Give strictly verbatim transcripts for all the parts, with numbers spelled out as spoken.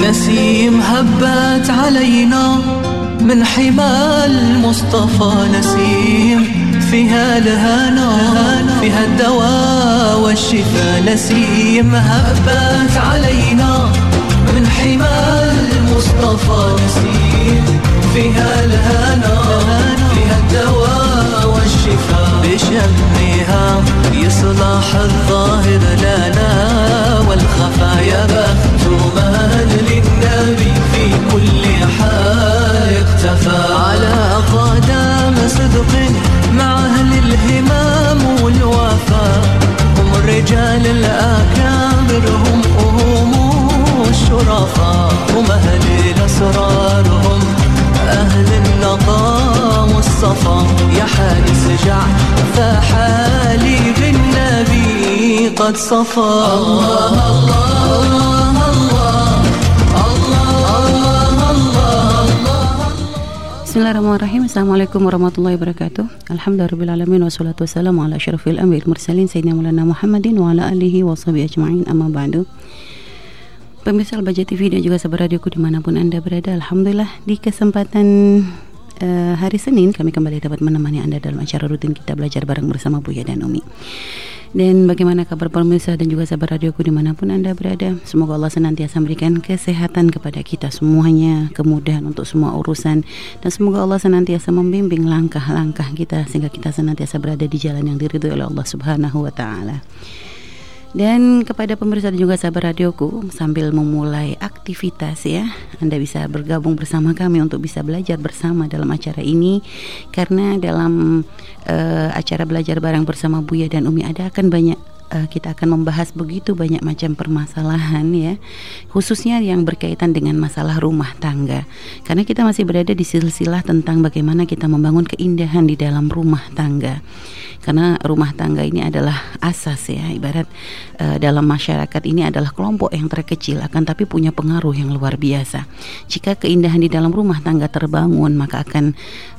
نسيم هبت علينا من حمى المصطفى نسيم فيها الهنا فيها الدواء والشفاء نسيم هبت علينا من حمى المصطفى نسيم فيها الهنا فيها الدواء والشفاء بشمها يصلح الظاهر لنا والخفا يا بخت من للنبي في كل حال اختفى على قدم صدق مع أهل الهمام والوفاء هم الرجال الأكابر هم هم الشرفاء هم أهل الأسرار هم أهل النقاء والصفا يا حارس جع فحالي بالنبي قد صفى الله الله Bismillahirrahmanirrahim. Assalamualaikum warahmatullahi wabarakatuh. Alhamdulillahirabbil wassalatu wassalamu ala asyrafil anbiya'il mursalin sayyidina maulana Muhammadin wa ala alihi washabihi ajma'in amma ba'du. Pemirsa Al-Bahjah T V dan juga sahabat radioku dimanapun Anda berada, alhamdulillah di kesempatan uh, hari Senin kami kembali dapat menemani Anda dalam acara rutin kita belajar bareng bersama Buya dan Umi. Dan bagaimana kabar pemirsa dan juga sahabat radioku dimanapun Anda berada? Semoga Allah senantiasa memberikan kesehatan kepada kita semuanya, kemudahan untuk semua urusan, dan semoga Allah senantiasa membimbing langkah-langkah kita sehingga kita senantiasa berada di jalan yang diridhoi oleh Allah Subhanahu wa taala. Dan kepada pemirsa dan juga sahabat radioku, sambil memulai aktivitas ya, Anda bisa bergabung bersama kami untuk bisa belajar bersama dalam acara ini. Karena dalam uh, acara belajar bareng bersama Buya dan Umi ada akan banyak uh, kita akan membahas begitu banyak macam permasalahan ya, khususnya yang berkaitan dengan masalah rumah tangga. Karena kita masih berada di silsilah tentang bagaimana kita membangun keindahan di dalam rumah tangga. Karena rumah tangga ini adalah asas ya, ibarat uh, dalam masyarakat ini adalah kelompok yang terkecil akan tapi punya pengaruh yang luar biasa. Jika keindahan di dalam rumah tangga terbangun, maka akan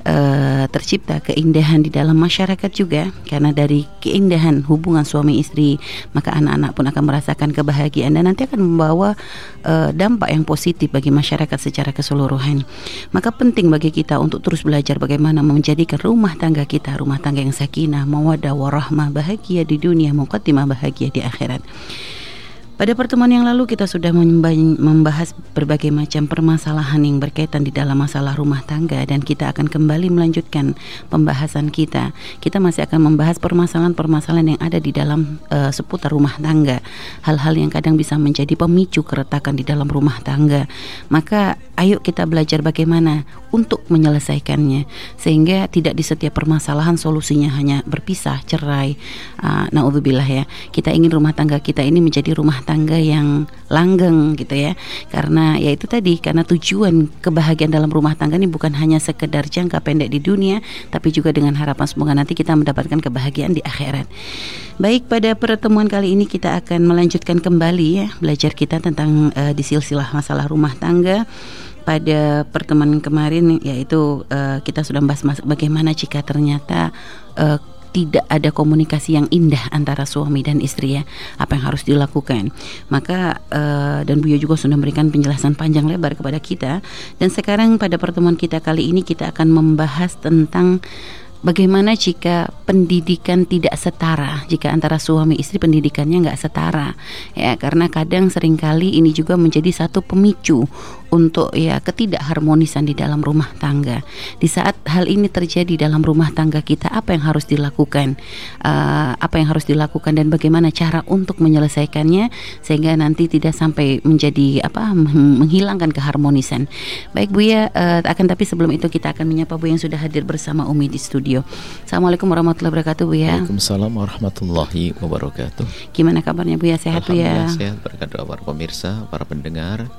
uh, tercipta keindahan di dalam masyarakat juga. Karena dari keindahan hubungan suami istri, maka anak-anak pun akan merasakan kebahagiaan dan nanti akan membawa uh, dampak yang positif bagi masyarakat secara keseluruhan. Maka penting bagi kita untuk terus belajar bagaimana menjadikan rumah tangga kita rumah tangga yang sakinah, mawaddah warahmah, bahagia di dunia, muqaddimah bahagia di akhirat. Pada pertemuan yang lalu kita sudah membahas berbagai macam permasalahan yang berkaitan di dalam masalah rumah tangga, dan kita akan kembali melanjutkan pembahasan kita. Kita masih akan membahas permasalahan-permasalahan yang ada di dalam uh, seputar rumah tangga, hal-hal yang kadang bisa menjadi pemicu keretakan di dalam rumah tangga. Maka ayo kita belajar bagaimana untuk menyelesaikannya, sehingga tidak di setiap permasalahan solusinya hanya berpisah, cerai. Uh, Naudzubillah ya. Kita ingin rumah tangga kita ini menjadi rumah tangga yang langgeng gitu ya. Karena ya itu tadi, karena tujuan kebahagiaan dalam rumah tangga ini bukan hanya sekedar jangka pendek di dunia, tapi juga dengan harapan semoga nanti kita mendapatkan kebahagiaan di akhirat. Baik, pada pertemuan kali ini kita akan melanjutkan kembali ya belajar kita tentang uh, di silsilah masalah rumah tangga. Pada pertemuan kemarin yaitu uh, kita sudah membahas bagaimana jika ternyata uh, tidak ada komunikasi yang indah antara suami dan istri ya, apa yang harus dilakukan. Maka uh, dan Buya juga sudah memberikan penjelasan panjang lebar kepada kita. Dan sekarang pada pertemuan kita kali ini kita akan membahas tentang bagaimana jika pendidikan tidak setara, jika antara suami istri pendidikannya nggak setara ya, karena kadang seringkali ini juga menjadi satu pemicu untuk ya ketidakharmonisan di dalam rumah tangga. Di saat hal ini terjadi dalam rumah tangga kita, apa yang harus dilakukan, uh, apa yang harus dilakukan dan bagaimana cara untuk menyelesaikannya sehingga nanti tidak sampai menjadi apa menghilangkan keharmonisan. Baik Buya, uh, akan tapi sebelum itu kita akan menyapa Bu yang sudah hadir bersama Umi di studio. Assalamualaikum warahmatullahi wabarakatuh Buya. Waalaikumsalam warahmatullahi wabarakatuh. Gimana kabarnya Buya, sehat Buya? Alhamdulillah sehat, berkat doa para pemirsa, para pendengar.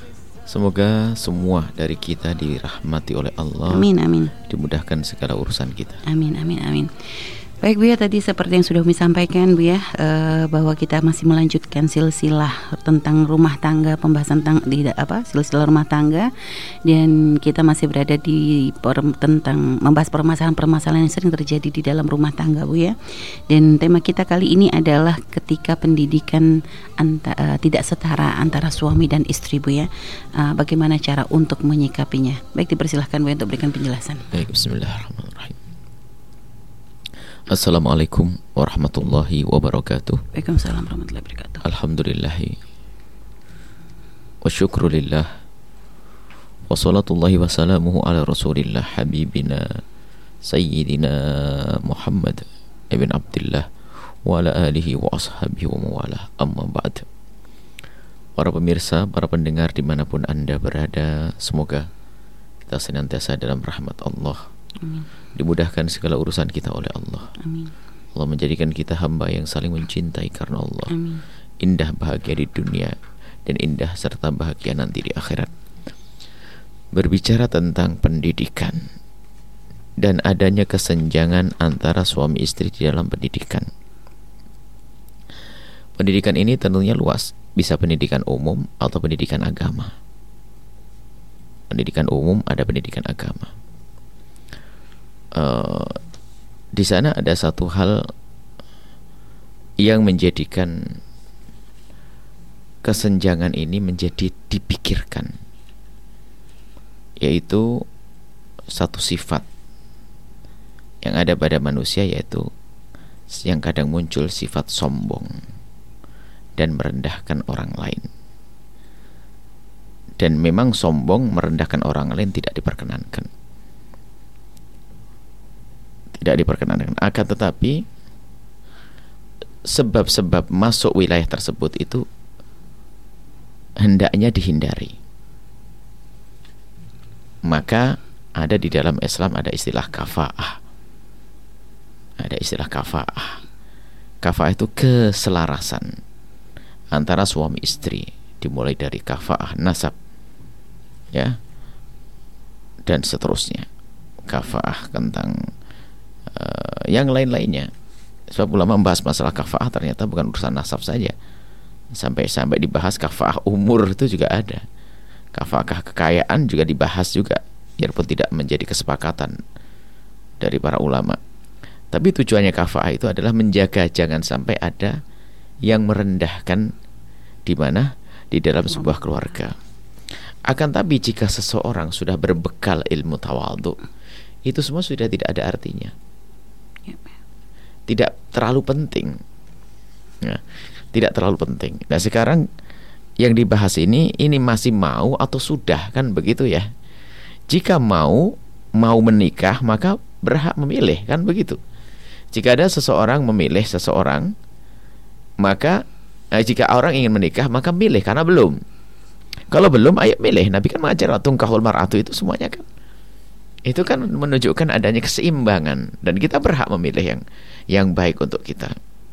Semoga semua dari kita dirahmati oleh Allah. Amin amin. Dimudahkan segala urusan kita. Amin amin amin. Baik Bu ya, tadi seperti yang sudah Umi sampaikan Bu ya, eh, bahwa kita masih melanjutkan silsilah tentang rumah tangga, pembahasan tentang tidak apa silsilah rumah tangga, dan kita masih berada di per, tentang membahas permasalahan-permasalahan yang sering terjadi di dalam rumah tangga Bu ya. Dan tema kita kali ini adalah ketika pendidikan anta, uh, tidak setara antara suami dan istri Bu ya. Uh, bagaimana cara untuk menyikapinya? Baik, dipersilahkan Bu ya untuk berikan penjelasan. Baik, bismillahirrahmanirrahim. Assalamualaikum warahmatullahi wabarakatuh. Waalaikumsalam warahmatullahi wabarakatuh. Alhamdulillahi wa syukrulillah wa salatullahi wa salamuhu ala rasulillah habibina sayyidina Muhammad ibn Abdullah wa ala alihi wa ashabihi wa mawalah, amma ba'd. Para pemirsa, para pendengar dimanapun Anda berada, semoga kita senantiasa dalam rahmat Allah. Amin. Dimudahkan segala urusan kita oleh Allah. Amin. Allah menjadikan kita hamba yang saling mencintai karena Allah. Amin. Indah bahagia di dunia dan indah serta bahagia nanti di akhirat. Berbicara tentang pendidikan dan adanya kesenjangan antara suami istri di dalam pendidikan. Pendidikan ini tentunya luas, bisa pendidikan umum atau pendidikan agama. Pendidikan umum, ada pendidikan agama. Uh, di sana ada satu hal yang menjadikan kesenjangan ini menjadi dipikirkan, yaitu satu sifat yang ada pada manusia, yaitu yang kadang muncul sifat sombong dan merendahkan orang lain. Dan memang sombong merendahkan orang lain tidak diperkenankan. Tidak diperkenankan. Akan tetapi sebab-sebab masuk wilayah tersebut itu hendaknya dihindari. Maka ada di dalam Islam ada istilah kafa'ah. Ada istilah kafa'ah. Kafa'ah itu keselarasan antara suami istri, dimulai dari kafa'ah nasab, ya, dan seterusnya. Kafa'ah tentang Uh, yang lain-lainnya. Sebab ulama membahas masalah kafa'ah ternyata bukan urusan nasab saja. Sampai-sampai dibahas kafa'ah umur itu juga ada. Kafa'ah kekayaan juga dibahas juga, biarpun tidak menjadi kesepakatan dari para ulama. Tapi tujuannya kafa'ah itu adalah menjaga jangan sampai ada yang merendahkan di mana di dalam sebuah keluarga. Akan tapi jika seseorang sudah berbekal ilmu tawadhu, itu semua sudah tidak ada artinya. Tidak terlalu penting, ya, tidak terlalu penting. Nah sekarang yang dibahas ini, ini masih mau atau sudah, kan begitu ya. Jika mau, mau menikah maka berhak memilih, kan begitu. Jika ada seseorang memilih seseorang, maka eh, jika orang ingin menikah maka milih, karena belum. Kalau belum, ayo milih. Nabi kan mengajar tungkahul mar'atu itu semuanya kan. Itu kan menunjukkan adanya keseimbangan dan kita berhak memilih yang yang baik untuk kita.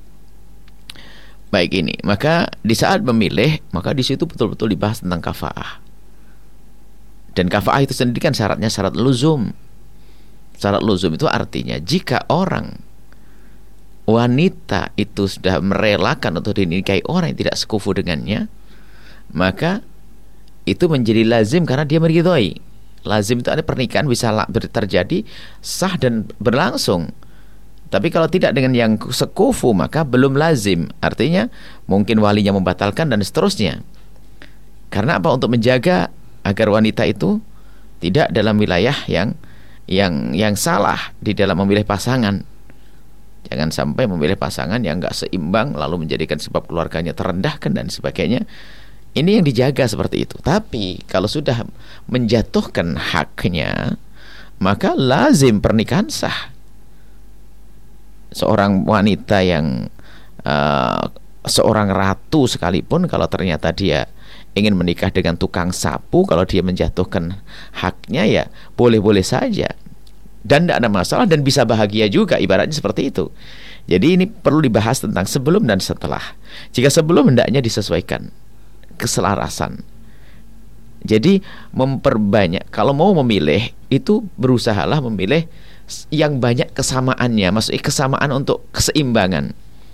Baik ini, maka di saat memilih, maka di situ betul-betul dibahas tentang kafa'ah. Dan kafa'ah itu sendiri kan syaratnya syarat luzum. Syarat luzum itu artinya jika orang wanita itu sudah merelakan untuk dinikahi orang yang tidak sekufu dengannya, maka itu menjadi lazim karena dia meridhoi. Lazim itu ada pernikahan bisa terjadi sah dan berlangsung. Tapi kalau tidak dengan yang sekufu maka belum lazim. Artinya mungkin walinya membatalkan dan seterusnya. Karena apa? Untuk menjaga agar wanita itu tidak dalam wilayah yang yang yang salah di dalam memilih pasangan. Jangan sampai memilih pasangan yang enggak seimbang lalu menjadikan sebab keluarganya terendahkan dan sebagainya. Ini yang dijaga seperti itu. Tapi kalau sudah menjatuhkan haknya, maka lazim pernikahan sah. Seorang wanita yang uh, seorang ratu sekalipun, kalau ternyata dia ingin menikah dengan tukang sapu, kalau dia menjatuhkan haknya ya boleh-boleh saja. Dan tidak ada masalah dan bisa bahagia juga, ibaratnya seperti itu. Jadi ini perlu dibahas tentang sebelum dan setelah. Jika sebelum hendaknya disesuaikan keselarasan. Jadi memperbanyak, kalau mau memilih itu berusahalah memilih yang banyak kesamaannya, maksudnya kesamaan untuk keseimbangan.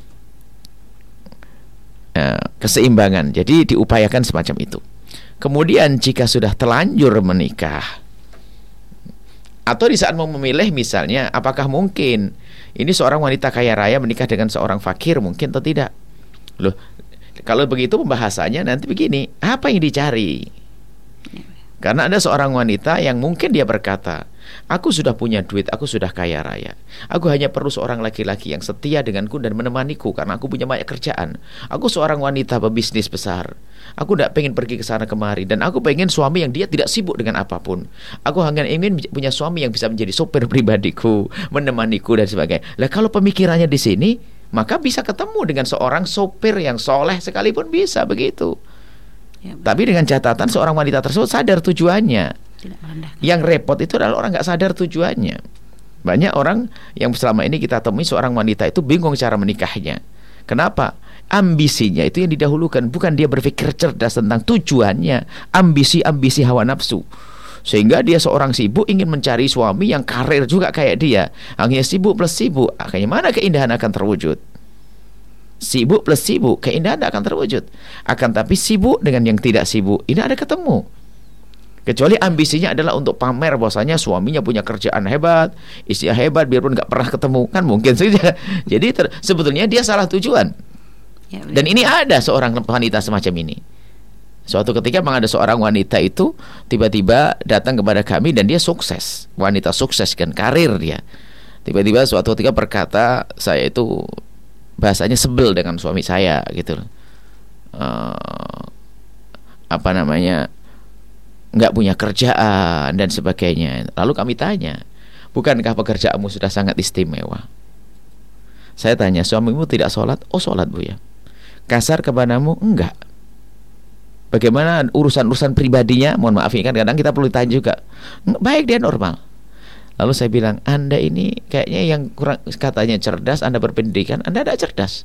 Uh, keseimbangan. Jadi diupayakan semacam itu. Kemudian jika sudah terlanjur menikah, atau di saat mau memilih misalnya, apakah mungkin ini seorang wanita kaya raya menikah dengan seorang fakir, mungkin atau tidak? Loh, kalau begitu pembahasannya nanti begini, apa yang dicari? Karena ada seorang wanita yang mungkin dia berkata, aku sudah punya duit, aku sudah kaya raya, aku hanya perlu seorang laki-laki yang setia denganku dan menemaniku karena aku punya banyak kerjaan. Aku seorang wanita pebisnis besar, aku tidak pengen pergi ke sana kemari, dan aku pengen suami yang dia tidak sibuk dengan apapun. Aku hanya ingin punya suami yang bisa menjadi sopir pribadiku, menemaniku dan sebagainya. Lah kalau pemikirannya di sini, maka bisa ketemu dengan seorang sopir yang soleh sekalipun, bisa begitu. Ya, tapi dengan catatan seorang wanita tersebut sadar tujuannya. Yang repot itu adalah orang nggak sadar tujuannya. Banyak orang yang selama ini kita temui seorang wanita itu bingung cara menikahnya. Kenapa? Ambisinya itu yang didahulukan, bukan dia berpikir cerdas tentang tujuannya. Ambisi-ambisi hawa nafsu, sehingga dia seorang sibuk ingin mencari suami yang karir juga kayak dia. Hanya sibuk plus sibuk, akhirnya mana keindahan akan terwujud? Sibuk plus sibuk, keindahan tidak akan terwujud. Akan tapi sibuk dengan yang tidak sibuk, ini ada ketemu. Kecuali ambisinya adalah untuk pamer bahwasanya suaminya punya kerjaan hebat, istrinya hebat, biarpun nggak pernah ketemu, kan mungkin saja. Jadi ter- sebetulnya dia salah tujuan. Ya, dan ini ada seorang wanita semacam ini. Suatu ketika memang ada seorang wanita itu tiba-tiba datang kepada kami dan dia sukses, wanita sukses kan, karir dia. Tiba-tiba suatu ketika berkata, saya itu bahasanya sebel dengan suami saya gitu loh. Uh, apa namanya, nggak punya kerjaan dan sebagainya. Lalu kami tanya, bukankah pekerjaanmu sudah sangat istimewa? Saya tanya, suamimu tidak sholat? Oh sholat bu ya. Kasar kepadamu? Enggak. Bagaimana urusan-urusan pribadinya? Mohon maaf ini kan kadang kita perlu tanya juga. Baik, dia normal. Lalu saya bilang, Anda ini kayaknya yang kurang, katanya cerdas, Anda berpendidikan, Anda tidak cerdas.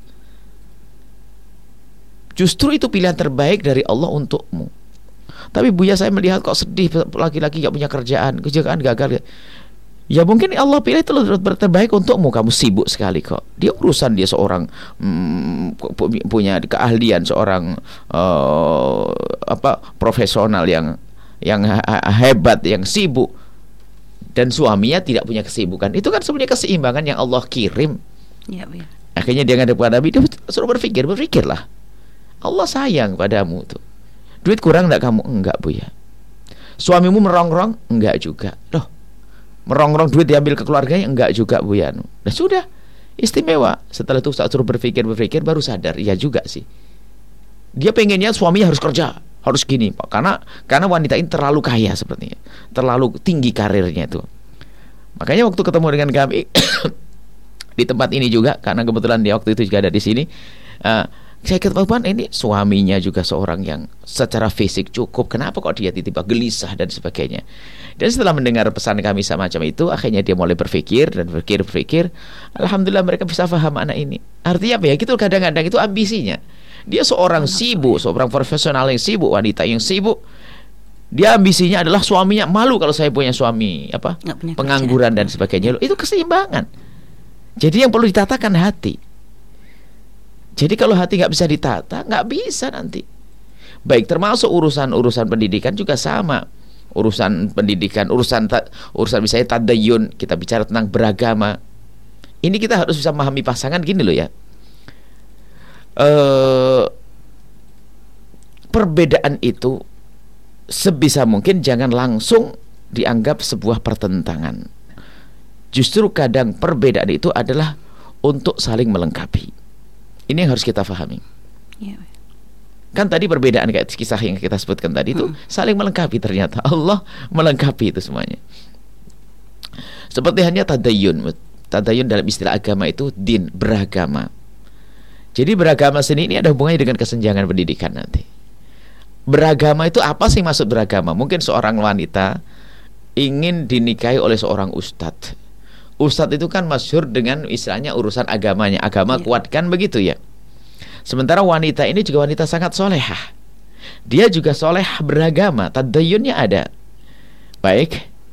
Justru itu pilihan terbaik dari Allah untukmu. Tapi Buya, saya melihat kok sedih, laki-laki gak punya kerjaan, kerjaan gagal. Ya mungkin Allah pilih itu terbaik untukmu. Kamu sibuk sekali kok. Dia urusan, dia seorang hmm, punya keahlian, seorang uh, apa profesional yang yang hebat, yang sibuk. Dan suaminya tidak punya kesibukan. Itu kan sebenarnya keseimbangan yang Allah kirim. Ya, ya. Akhirnya dia ngadep pada Nabi, dia suruh berpikir, berpikirlah. Allah sayang padamu tuh. Duit kurang enggak kamu? Enggak bu ya. Suamimu merongrong? Enggak juga. Loh, merongrong duit diambil ke keluarganya? Enggak juga bu ya. Nah sudah, istimewa. Setelah itu saat suruh berpikir, berpikir baru sadar. Iya juga sih. Dia pengennya suaminya harus kerja, harus gini Pak. Karena karena wanita ini terlalu kaya sepertinya, terlalu tinggi karirnya itu. Makanya waktu ketemu dengan kami di tempat ini juga, karena kebetulan dia waktu itu juga ada di sini, uh, saya ketemu ini suaminya juga seorang yang secara fisik cukup. Kenapa kok dia tiba-tiba gelisah dan sebagainya. Dan setelah mendengar pesan kami semacam itu, akhirnya dia mulai berpikir dan berpikir-berpikir. Alhamdulillah mereka bisa paham anak ini. Artinya apa ya? Gitu kadang-kadang itu ambisinya. Dia seorang sibuk, seorang profesional yang sibuk, wanita yang sibuk. Dia ambisinya adalah suaminya malu kalau saya punya suami apa pengangguran kerjaan dan sebagainya. Itu keseimbangan. Jadi yang perlu ditatakan hati. Jadi kalau hati nggak bisa ditata, nggak bisa nanti. Baik, termasuk urusan-urusan pendidikan juga sama. Urusan pendidikan, urusan ta, urusan misalnya tadayun, kita bicara tentang beragama. Ini kita harus bisa memahami pasangan gini loh ya. Uh, perbedaan itu sebisa mungkin jangan langsung dianggap sebuah pertentangan. Justru kadang perbedaan itu adalah untuk saling melengkapi. Ini yang harus kita pahami. Ya. Kan tadi perbedaan kayak kisah yang kita sebutkan tadi itu hmm. saling melengkapi, ternyata Allah melengkapi itu semuanya. Seperti hanya tadayun. Tadayun dalam istilah agama itu din, beragama. Jadi beragama seni ini ada hubungannya dengan kesenjangan pendidikan nanti. Beragama itu apa sih maksud beragama? Mungkin seorang wanita ingin dinikahi oleh seorang ustadz. Ustadz itu kan masyhur dengan istilahnya urusan agamanya. Agama ya. Kuat kan begitu ya. Sementara wanita ini juga wanita sangat solehah. Dia juga soleh beragama, tadayunnya ada. Baik.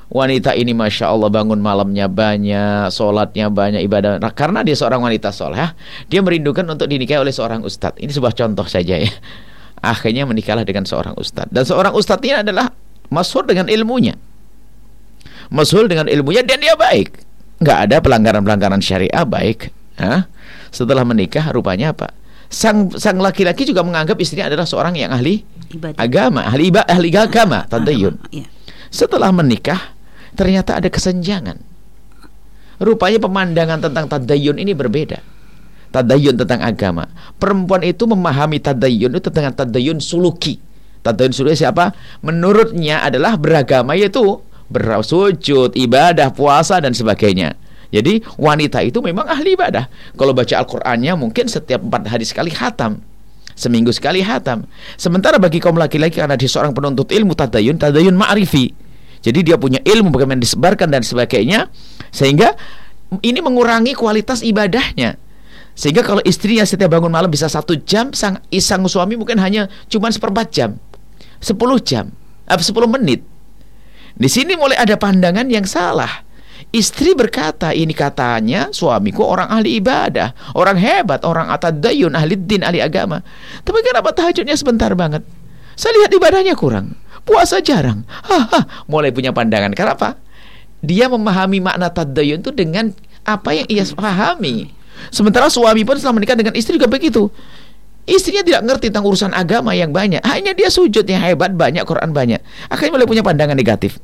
wanita ini Masya Allah bangun malamnya banyak, sholatnya banyak, ibadah. Nah, karena dia seorang wanita soleh, dia merindukan untuk dinikahi oleh seorang ustadz. Ini sebuah contoh saja ya. Akhirnya menikahlah dengan seorang ustadz. Dan seorang ustadz ini adalah masyhur dengan ilmunya, masyhur dengan ilmunya dan dia baik, nggak ada pelanggaran-pelanggaran syariah, baik. Hah? Setelah menikah rupanya apa? Sang sang laki-laki juga menganggap istrinya adalah seorang yang ahli ibadah. agama, ahli ibadah, ahli agama, tadayun. Ya. Setelah menikah ternyata ada kesenjangan. Rupanya pemandangan tentang tadayun ini berbeda. Tadayun tentang agama. Perempuan itu memahami tadayun itu dengan tadayun suluki. Tadayun suluki siapa? Menurutnya adalah beragama, yaitu bersujud, ibadah, puasa dan sebagainya. Jadi wanita itu memang ahli ibadah. Kalau baca Al-Qur'annya mungkin setiap empat hari sekali khatam, seminggu sekali khatam. Sementara bagi kaum laki-laki, karena dia seorang penuntut ilmu tadayun, tadayun ma'rifi, jadi dia punya ilmu bagaimana disebarkan dan sebagainya, sehingga ini mengurangi kualitas ibadahnya. Sehingga kalau istrinya setiap bangun malam bisa satu jam, sang isang suami mungkin hanya cuma seperempat jam, sepuluh jam, apa sepuluh menit. Di sini mulai ada pandangan yang salah. Istri berkata, ini katanya suamiku orang ahli ibadah, orang hebat, orang atadayun, ahli din, ahli agama. Tapi kenapa tahajudnya sebentar banget? Saya lihat ibadahnya kurang, puasa jarang. Haha, mulai punya pandangan. Kenapa? Dia memahami makna tadayun itu dengan apa yang ia pahami. Sementara suami pun setelah menikah dengan istri juga begitu. Istrinya tidak ngerti tentang urusan agama yang banyak, hanya dia sujudnya hebat, banyak, Quran banyak. Akhirnya mulai punya pandangan negatif.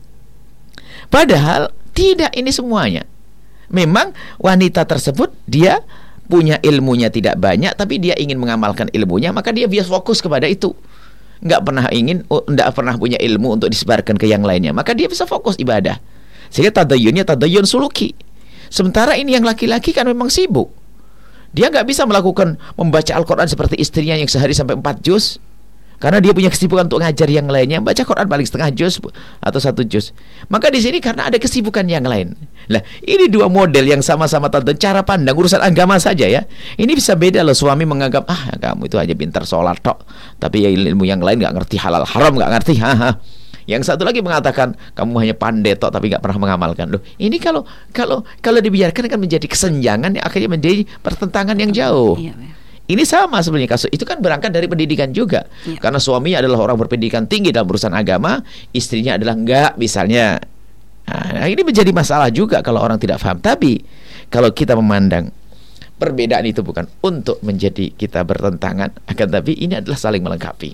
Padahal tidak, ini semuanya. Memang wanita tersebut dia punya ilmunya tidak banyak, tapi dia ingin mengamalkan ilmunya, maka dia biasa fokus kepada itu. Nggak pernah ingin, nggak pernah punya ilmu untuk disebarkan ke yang lainnya, maka dia bisa fokus ibadah. Sehingga tadayunnya tadayun suluki. Sementara ini yang laki-laki kan memang sibuk. Dia nggak bisa melakukan membaca Al-Quran seperti istrinya yang sehari sampai empat juz, karena dia punya kesibukan untuk ngajar yang lainnya, baca Quran paling setengah juz atau satu juz. Maka di sini karena ada kesibukan yang lain. Lah, ini dua model yang sama-sama tentang cara pandang urusan agama saja ya. Ini bisa beda loh. Suami menganggap ah kamu itu hanya pintar sholat tok, tapi ya ilmu yang lain nggak ngerti, halal haram nggak ngerti. Haha. Yang satu lagi mengatakan kamu hanya pandai tok tapi nggak pernah mengamalkan. Loh, ini kalau kalau kalau dibiarkan akan menjadi kesenjangan yang akhirnya menjadi pertentangan yang jauh. Iya, iya. Ini sama sebenarnya kasus. Itu kan berangkat dari pendidikan juga. Ya. Karena suaminya adalah orang berpendidikan tinggi dalam urusan agama, istrinya adalah enggak misalnya. Nah, ini menjadi masalah juga kalau orang tidak paham. Tapi kalau kita memandang perbedaan itu bukan untuk menjadi kita bertentangan, akan tapi ini adalah saling melengkapi.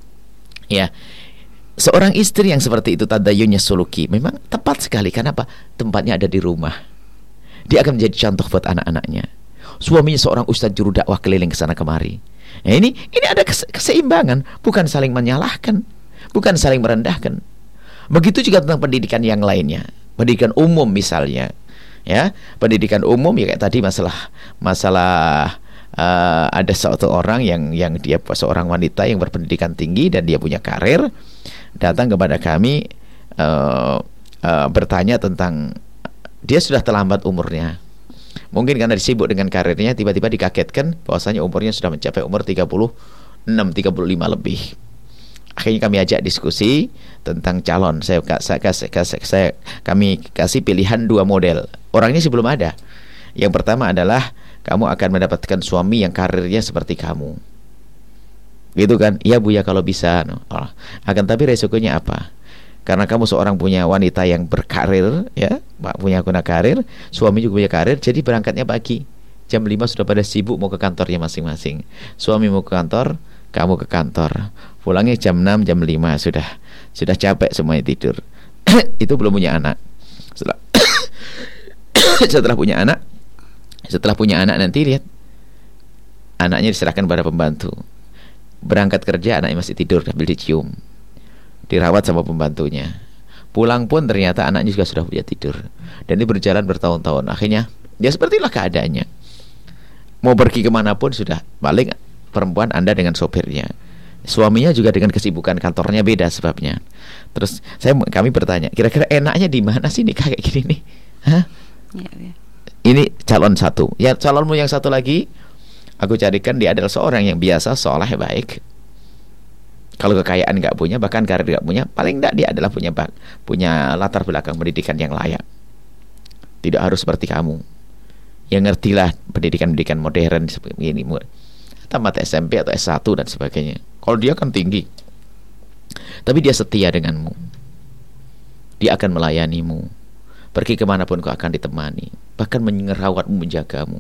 Ya. Seorang istri yang seperti itu tadayunnya suluki memang tepat sekali. Kenapa? Tempatnya ada di rumah. Dia akan menjadi contoh buat anak-anaknya. Suaminya seorang ustadz juru dakwah keliling ke sana kemari. Nah, ini ini ada kese keseimbangan, bukan saling menyalahkan, bukan saling merendahkan. Begitu juga tentang pendidikan yang lainnya, pendidikan umum misalnya, ya, pendidikan umum ya kayak tadi masalah masalah uh, ada suatu orang yang yang dia seorang wanita yang berpendidikan tinggi dan dia punya karir, datang kepada kami uh, uh, bertanya tentang dia sudah terlambat umurnya. Mungkin karena disibuk dengan karirnya, tiba-tiba dikagetkan bahwasanya umurnya sudah mencapai umur tiga puluh enam, tiga puluh lima lebih. Akhirnya kami ajak diskusi tentang calon. Saya, saya, saya, saya, saya kami kasih pilihan dua model. Orangnya sih belum ada. Yang pertama adalah kamu akan mendapatkan suami yang karirnya seperti kamu. Gitu kan? Iya Bu ya kalau bisa. No. Oh. Akan tapi resikonya apa? Karena kamu seorang punya wanita yang berkarir, ya, punya guna karir, suami juga punya karir, jadi berangkatnya pagi. Jam lima sudah pada sibuk mau ke kantornya masing-masing. Suami mau ke kantor, kamu ke kantor. Pulangnya jam enam, jam lima sudah sudah capek semuanya tidur. Itu belum punya anak. Setelah setelah punya anak, setelah punya anak nanti lihat anaknya diserahkan pada pembantu. Berangkat kerja anaknya masih tidur, sambil dicium. Dirawat sama pembantunya. Pulang pun ternyata anaknya juga sudah punya tidur. Dan ini berjalan bertahun-tahun. Akhirnya ya sepertilah keadaannya. Mau pergi kemanapun sudah paling perempuan Anda dengan sopirnya. Suaminya juga dengan kesibukan kantornya beda sebabnya. Terus saya kami bertanya, kira-kira enaknya di mana sih nikah kayak gini nih? Hah? Ya, ya. Ini calon satu. Ya calonmu yang satu lagi, aku carikan dia adalah seorang yang biasa, soleh, baik. Kalau kekayaan nggak punya, bahkan karir nggak punya, paling nggak dia adalah punya punya latar belakang pendidikan yang layak. Tidak harus seperti kamu yang ngertilah pendidikan-pendidikan modern seperti ini, tamat S M P atau S satu dan sebagainya. Kalau dia kan tinggi, tapi dia setia denganmu, dia akan melayanimu, pergi kemanapun kau akan ditemani, bahkan merawatmu, menjagamu.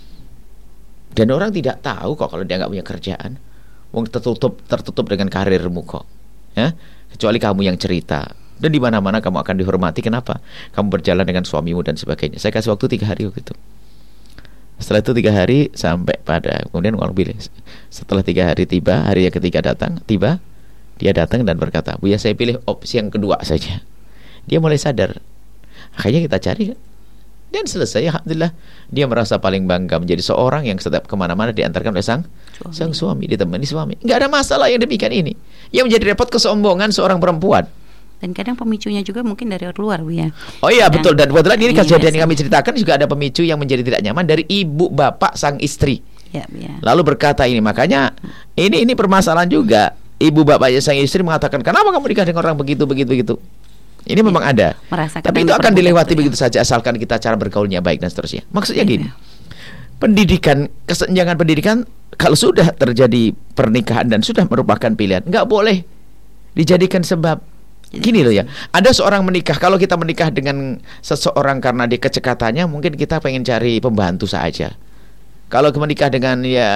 Dan orang tidak tahu kok kalau dia nggak punya kerjaan. Wong tertutup tertutup dengan karirmu kok, ya, kecuali kamu yang cerita. Dan di mana-mana kamu akan dihormati. Kenapa? Kamu berjalan dengan suamimu dan sebagainya. Saya kasih waktu tiga hari gitu. Setelah itu tiga hari sampai pada kemudian orang pilih. Setelah tiga hari tiba, hari yang ketiga datang, tiba, dia datang dan berkata, "Buya, saya pilih opsi yang kedua saja." Dia mulai sadar. Akhirnya kita cari, dan selesai. Alhamdulillah, dia merasa paling bangga menjadi seorang yang setiap kemana-mana diantarkan oleh sang suami. sang suami, ditemani suami. Nggak ada masalah yang demikian ini. Yang menjadi repot kesombongan seorang perempuan. Dan kadang pemicunya juga mungkin dari luar, Bu ya. Oh iya, kadang, betul. Dan kebetulan ini kejadian iya, yang kami ceritakan juga ada pemicu yang menjadi tidak nyaman dari ibu bapak sang istri. Ya, ya. Lalu berkata ini, makanya ini ini permasalahan juga. Ibu bapaknya sang istri mengatakan, "Kenapa kamu nikah dengan orang begitu begitu begitu?" Ini memang ya, ada. Tapi itu akan dilewati ya. begitu saja asalkan kita cara bergaulnya baik dan seterusnya. Maksudnya ya, gini. Ya. Pendidikan, kesenjangan pendidikan kalau sudah terjadi pernikahan dan sudah merupakan pilihan, nggak boleh dijadikan sebab. Gini loh ya, ada seorang menikah, kalau kita menikah dengan seseorang karena dia kecekatannya, mungkin kita pengen cari pembantu saja. Kalau menikah dengan ya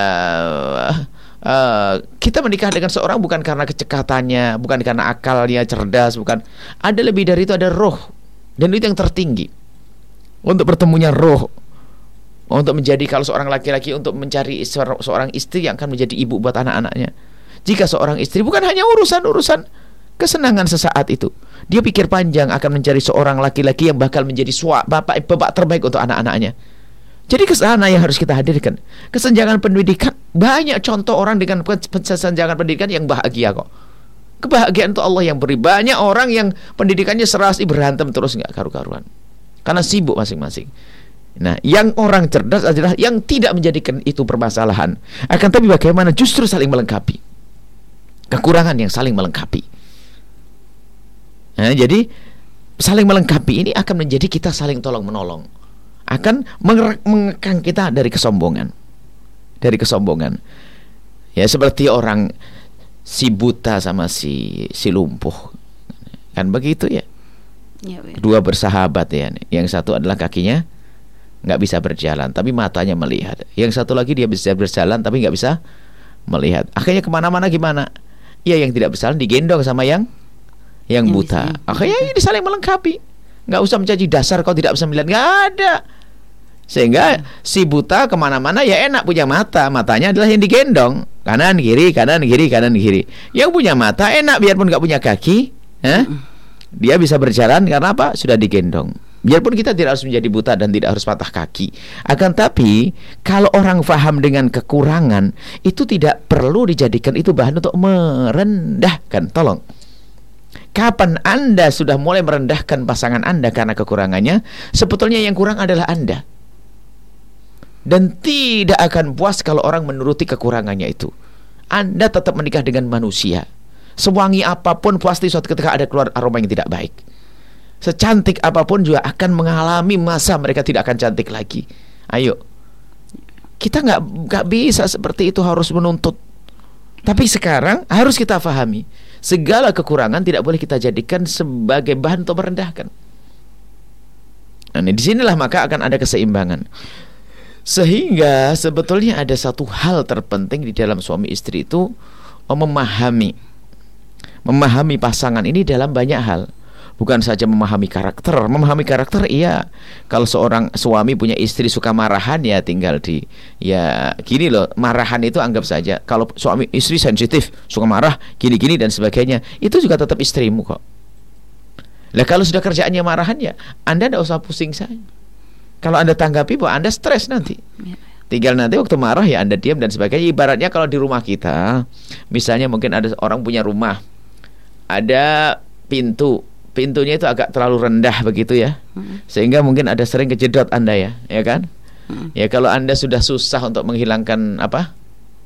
uh, kita menikah dengan seorang bukan karena kecekatannya, bukan karena akalnya cerdas, bukan. Ada lebih dari itu, ada roh. Dan itu yang tertinggi. Untuk bertemunya roh. Untuk menjadi, kalau seorang laki-laki untuk mencari seorang istri yang akan menjadi ibu buat anak-anaknya. Jika seorang istri bukan hanya urusan-urusan kesenangan sesaat itu, dia pikir panjang akan mencari seorang laki-laki yang bakal menjadi suami, bapak, bapak terbaik untuk anak-anaknya. Jadi ke sana yang harus kita hadirkan. Kesenjangan pendidikan, banyak contoh orang dengan kesenjangan pendidikan yang bahagia kok. Kebahagiaan itu Allah yang beri. Banyak orang yang pendidikannya serasi berantem terus nggak karu-karuan karena sibuk masing-masing. Nah, yang orang cerdas adalah yang tidak menjadikan itu permasalahan, akan tapi bagaimana justru saling melengkapi. Kekurangan yang saling melengkapi. Nah, jadi saling melengkapi ini akan menjadi kita saling tolong-menolong, akan mengekang kita dari kesombongan, dari kesombongan. Ya seperti orang si buta sama si si lumpuh, kan begitu ya. Ya, ya. Dua bersahabat ya. Yang satu adalah kakinya nggak bisa berjalan, tapi matanya melihat. Yang satu lagi dia bisa berjalan, tapi nggak bisa melihat. Akhirnya kemana-mana gimana? Ya yang tidak berjalan digendong sama yang yang buta. Akhirnya ini saling melengkapi. Nggak usah mencaci dasar kau tidak bisa melihat. Nggak ada. Sehingga si buta kemana-mana ya enak punya mata. Matanya adalah yang digendong. Kanan kiri, kanan kiri, kanan kiri. Yang punya mata enak biarpun nggak punya kaki. Eh? Dia bisa berjalan karena apa? Sudah digendong. Biarpun kita tidak harus menjadi buta dan tidak harus patah kaki. Akan tapi kalau orang paham dengan kekurangan, itu tidak perlu dijadikan itu bahan untuk merendahkan. Tolong. Kapan Anda sudah mulai merendahkan pasangan Anda karena kekurangannya, sebetulnya yang kurang adalah Anda. Dan tidak akan puas kalau orang menuruti kekurangannya itu. Anda tetap menikah dengan manusia. Sewangi apapun pasti suatu ketika ada keluar aroma yang tidak baik. Secantik apapun juga akan mengalami masa mereka tidak akan cantik lagi. Ayo. Kita nggak nggak bisa seperti itu, harus menuntut. Tapi sekarang harus kita pahami, segala kekurangan tidak boleh kita jadikan sebagai bahan untuk merendahkan. Nah, di sinilah maka akan ada keseimbangan. Sehingga sebetulnya ada satu hal terpenting di dalam suami istri itu, memahami memahami pasangan ini dalam banyak hal. Bukan saja memahami karakter. Memahami karakter iya. Kalau seorang suami punya istri suka marahan, ya tinggal di, ya gini loh, marahan itu anggap saja. Kalau suami istri sensitif, suka marah, gini-gini dan sebagainya, itu juga tetap istrimu kok. Lah kalau sudah kerjaannya marahan, ya Anda tidak usah pusing saja. Kalau Anda tanggapi bahwa Anda stres nanti, tinggal nanti waktu marah ya Anda diam dan sebagainya. Ibaratnya kalau di rumah kita, misalnya mungkin ada orang punya rumah, ada pintu, pintunya itu agak terlalu rendah begitu ya, hmm. sehingga mungkin ada sering kejedot Anda ya, ya kan? Hmm. Ya kalau Anda sudah susah untuk menghilangkan apa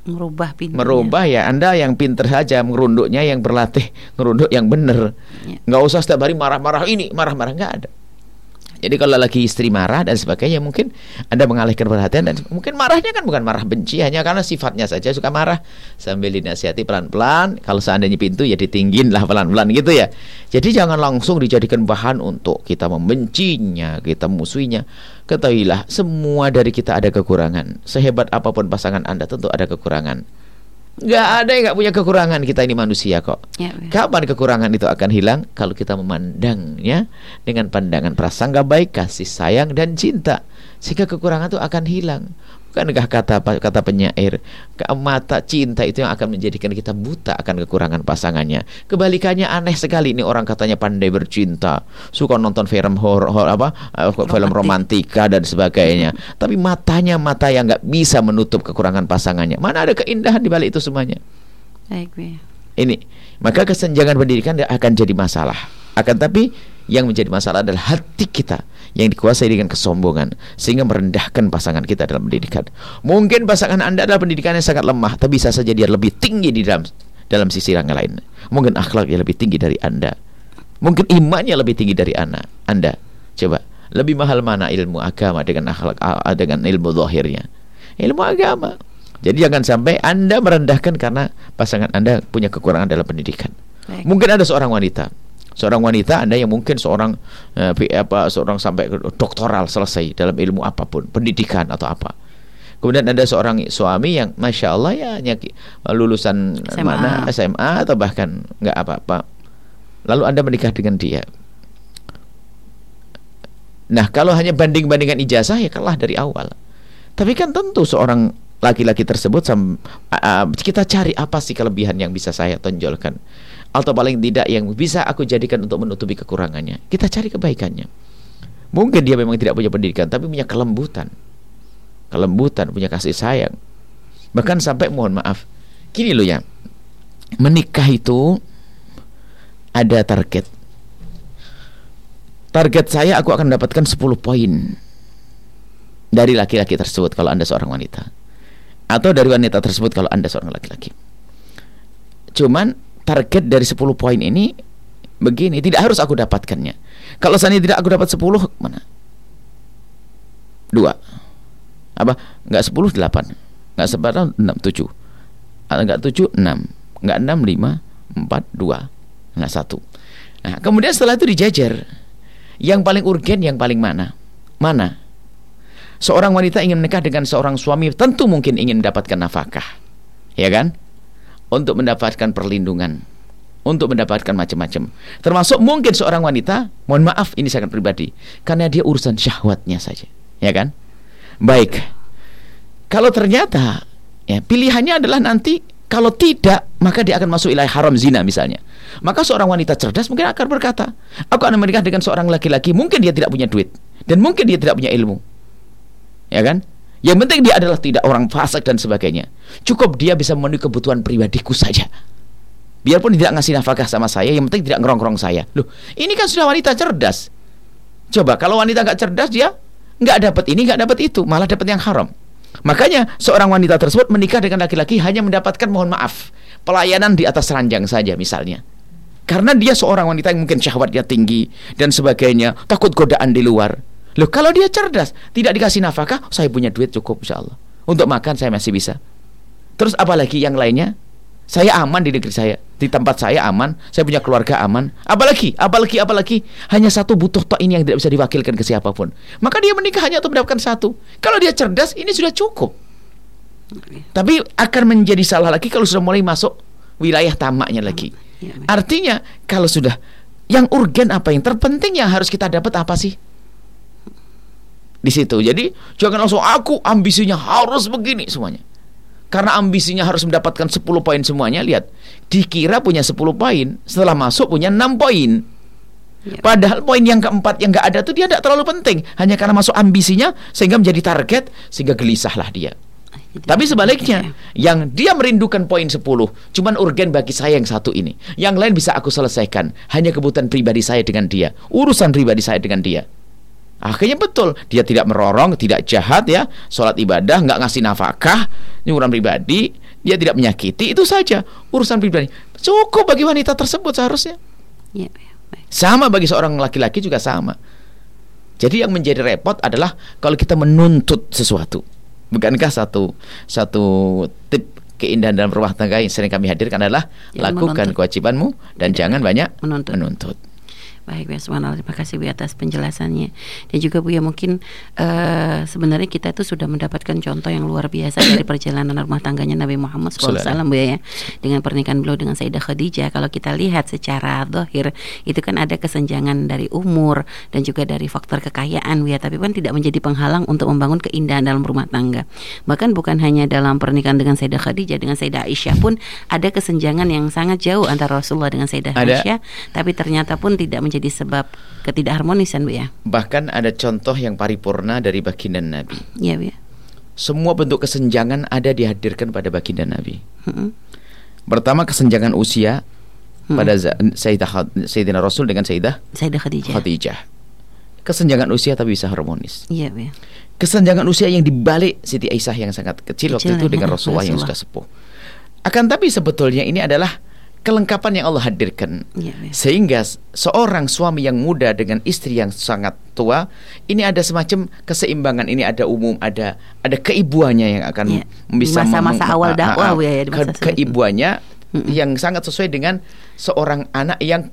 merubah pintu. Merubah ya, Anda yang pinter saja ngerunduknya, yang berlatih ngerunduk yang benar. Ya. Nggak usah setiap hari marah-marah ini, marah-marah, nggak ada. Jadi kalau lagi istri marah dan sebagainya, mungkin Anda mengalihkan perhatian, dan mungkin marahnya kan bukan marah benci, hanya karena sifatnya saja suka marah, sambil dinasihati pelan-pelan. Kalau seandainya pintu ya ditinggin lah pelan-pelan gitu ya. Jadi jangan langsung dijadikan bahan untuk kita membencinya, kita musuhinya. Ketahuilah, semua dari kita ada kekurangan. Sehebat apapun pasangan Anda tentu ada kekurangan. Nggak ada yang nggak punya kekurangan. Kita ini manusia kok. Ya, kapan kekurangan itu akan hilang? Kalau kita memandangnya dengan pandangan prasangka baik, kasih sayang dan cinta, sehingga kekurangan itu akan hilang. Bukankah kata kata penyair, mata cinta itu yang akan menjadikan kita buta akan kekurangan pasangannya. Kebalikannya aneh sekali. Ini orang katanya pandai bercinta, suka nonton film horor, apa, Romantik. film romantika dan sebagainya, tapi matanya mata yang nggak bisa menutup kekurangan pasangannya. Mana ada keindahan di balik itu semuanya? Baik, ya. Ini maka kesenjangan pendidikan akan jadi masalah. Akan tapi yang menjadi masalah adalah hati kita yang dikuasai dengan kesombongan, sehingga merendahkan pasangan kita dalam pendidikan. Mungkin pasangan Anda adalah pendidikannya sangat lemah, tapi bisa saja dia lebih tinggi di dalam dalam sisi yang lain. Mungkin akhlaknya lebih tinggi dari Anda, mungkin imannya lebih tinggi dari Anda. Anda coba, lebih mahal mana ilmu agama dengan akhlak, dengan ilmu zahirnya? Ilmu agama. Jadi jangan sampai Anda merendahkan karena pasangan Anda punya kekurangan dalam pendidikan. Baik. Mungkin ada seorang wanita Seorang wanita Anda yang mungkin seorang uh, apa, seorang sampai doktoral selesai dalam ilmu apapun, pendidikan atau apa. Kemudian ada seorang suami yang Masya Allah ya hanya lulusan S M A. Mana S M A atau bahkan nggak apa-apa. Lalu Anda menikah dengan dia. Nah, kalau hanya banding-bandingan ijazah ya kalah dari awal. Tapi kan tentu seorang laki-laki tersebut uh, uh, kita cari apa sih kelebihan yang bisa saya tonjolkan, atau paling tidak yang bisa aku jadikan untuk menutupi kekurangannya. Kita cari kebaikannya. Mungkin dia memang tidak punya pendidikan, tapi punya kelembutan. Kelembutan, punya kasih sayang. Bahkan sampai mohon maaf, gini loh ya, menikah itu ada target. Target saya aku akan mendapatkan sepuluh poin dari laki-laki tersebut kalau Anda seorang wanita, atau dari wanita tersebut kalau Anda seorang laki-laki. Cuman target dari sepuluh poin ini begini, tidak harus aku dapatkannya. Kalau seandainya tidak aku dapat sepuluh, mana? Dua. Apa? Enggak sepuluh, delapan. Enggak sepadan, enam, tujuh. Enggak tujuh, enam. Enggak enam, lima, empat, dua. Enggak satu. Nah, kemudian setelah itu dijajar. Yang paling urgen, yang paling mana? Mana? Seorang wanita ingin menikah dengan seorang suami, tentu mungkin ingin mendapatkan nafkah. Ya kan? Untuk mendapatkan perlindungan, untuk mendapatkan macam-macam. Termasuk mungkin seorang wanita, mohon maaf ini sangat pribadi, karena dia urusan syahwatnya saja, ya kan? Baik. Kalau ternyata ya, pilihannya adalah nanti kalau tidak, maka dia akan masuk wilayah haram zina misalnya. Maka seorang wanita cerdas mungkin akan berkata, aku akan menikah dengan seorang laki-laki, mungkin dia tidak punya duit dan mungkin dia tidak punya ilmu. Ya kan? Yang penting dia adalah tidak orang fasik dan sebagainya. Cukup dia bisa memenuhi kebutuhan pribadiku saja. Biarpun dia tidak ngasih nafkah sama saya, yang penting tidak ngerong-ngerong saya. Loh, ini kan sudah wanita cerdas. Coba kalau wanita nggak cerdas, dia nggak dapat ini, nggak dapat itu, malah dapat yang haram. Makanya seorang wanita tersebut menikah dengan laki-laki hanya mendapatkan, mohon maaf, pelayanan di atas ranjang saja misalnya. Karena dia seorang wanita yang mungkin syahwatnya tinggi dan sebagainya, takut godaan di luar. Loh, kalau dia cerdas, tidak dikasih nafkah, saya punya duit cukup insya Allah. Untuk makan saya masih bisa. Terus apalagi yang lainnya? Saya aman di negeri saya, di tempat saya aman, saya punya keluarga aman. Apalagi, apalagi, apalagi, hanya satu butuh tok ini yang tidak bisa diwakilkan ke siapapun. Maka dia menikah hanya untuk mendapatkan satu. Kalau dia cerdas, ini sudah cukup. Tapi akan menjadi salah lagi kalau sudah mulai masuk wilayah tamaknya lagi. Artinya, kalau sudah, yang urgen apa, yang terpenting yang harus kita dapat apa sih? Di situ. Jadi jangan langsung aku ambisinya harus begini semuanya. Karena ambisinya harus mendapatkan sepuluh poin semuanya. Lihat, dikira punya sepuluh poin, setelah masuk punya enam poin. Ya. Padahal poin yang keempat yang nggak ada tuh dia tidak terlalu penting. Hanya karena masuk ambisinya sehingga menjadi target, sehingga gelisahlah dia. Jadi, tapi sebaliknya, ya, yang dia merindukan poin sepuluh, cuman urgen bagi saya yang satu ini. Yang lain bisa aku selesaikan. Hanya kebutuhan pribadi saya dengan dia, urusan pribadi saya dengan dia. Akhirnya betul, dia tidak merorong, tidak jahat ya, sholat ibadah, nggak ngasih nafkah, ini urusan pribadi, dia tidak menyakiti, itu saja urusan pribadi. Cukup bagi wanita tersebut seharusnya. Ya, ya, baik. Sama bagi seorang laki-laki juga sama. Jadi yang menjadi repot adalah kalau kita menuntut sesuatu. Bukankah satu satu tip keindahan dalam rumah tangga yang sering kami hadirkan adalah jangan lakukan menuntut. Kewajibanmu dan ya, jangan banyak menuntut. menuntut. Baik, Buya, subhanallah, terima kasih Buya atas penjelasannya. Dan juga Buya mungkin uh, sebenarnya kita itu sudah mendapatkan contoh yang luar biasa dari perjalanan rumah tangganya Nabi Muhammad shallallahu alaihi wasallam, Buya, ya. Dengan pernikahan beliau dengan Sayyidah Khadijah. Kalau kita lihat secara zahir itu kan ada kesenjangan dari umur dan juga dari faktor kekayaan, Buya, tapi kan tidak menjadi penghalang untuk membangun keindahan dalam rumah tangga. Bahkan bukan hanya dalam pernikahan dengan Sayyidah Khadijah, dengan Sayyidah Aisyah pun ada kesenjangan yang sangat jauh antara Rasulullah dengan Sayyidah ada. Aisyah, tapi ternyata pun tidak menjadi jadi sebab ketidakharmonisan, Bu, ya. Bahkan ada contoh yang paripurna dari baginda Nabi. Iya, Bu, ya. Semua bentuk kesenjangan ada dihadirkan pada baginda Nabi. Hmm. Pertama, kesenjangan usia hmm. pada Sayyidah Sayyidina Rasul dengan Sayyidah Sayyidah Khadijah. Khadijah. Kesenjangan usia tapi bisa harmonis. Iya, Bu, ya. Kesenjangan usia yang dibalik Siti Aisyah yang sangat kecil, kecil waktu itu dengan Rasulullah, Rasulullah yang sudah sepuh. Akan tapi sebetulnya ini adalah kelengkapan yang Allah hadirkan, ya, ya. Sehingga seorang suami yang muda dengan istri yang sangat tua, ini ada semacam keseimbangan. Ini ada umum, ada ada keibuannya yang akan ya. bisa masa-masa awal dakwah, ya, ke, keibuannya mm-hmm. yang sangat sesuai dengan seorang anak yang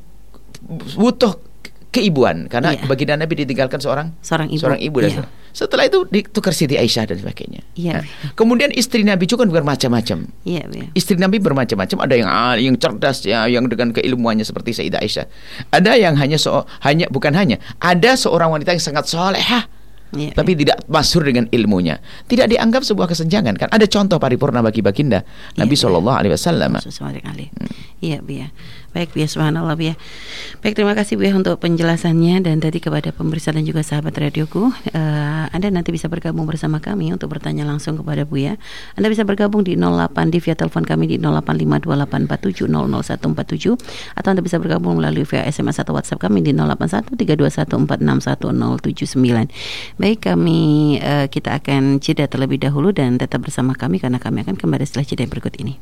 butuh keibuan, karena ya. baginda Nabi ditinggalkan seorang seorang ibu, seorang ibu dan ya. setelah itu ditukar Siti Aisyah dan sebagainya. Ya. Nah, kemudian istri Nabi juga kan bermacam-macam. Ya, ya. Istri Nabi bermacam-macam. Ada yang yang cerdas, ya, yang dengan keilmuannya seperti Sayyidah Aisyah. Ada yang hanya so, hanya bukan hanya ada seorang wanita yang sangat solehah. Ya, tapi ya. tidak masyhur dengan ilmunya, tidak dianggap sebuah kesenjangan. Kan ada contoh paripurna bagi baginda ya, Nabi ya. Shallallahu Alaihi Wasallam. Iya, Buya. Baik, Buya, subhanallah, Buya. Baik, terima kasih, Buya, untuk penjelasannya. Dan tadi kepada pemirsa dan juga sahabat radioku, uh, Anda nanti bisa bergabung bersama kami untuk bertanya langsung kepada Buya. Anda bisa bergabung di nol delapan di via telepon kami di nol delapan lima dua delapan empat tujuh nol nol satu empat tujuh, atau Anda bisa bergabung melalui via S M S atau WhatsApp kami di nol delapan satu tiga dua satu empat enam satu nol tujuh sembilan. Baik, kami uh, kita akan jeda terlebih dahulu dan tetap bersama kami karena kami akan kembali setelah jeda berikut ini.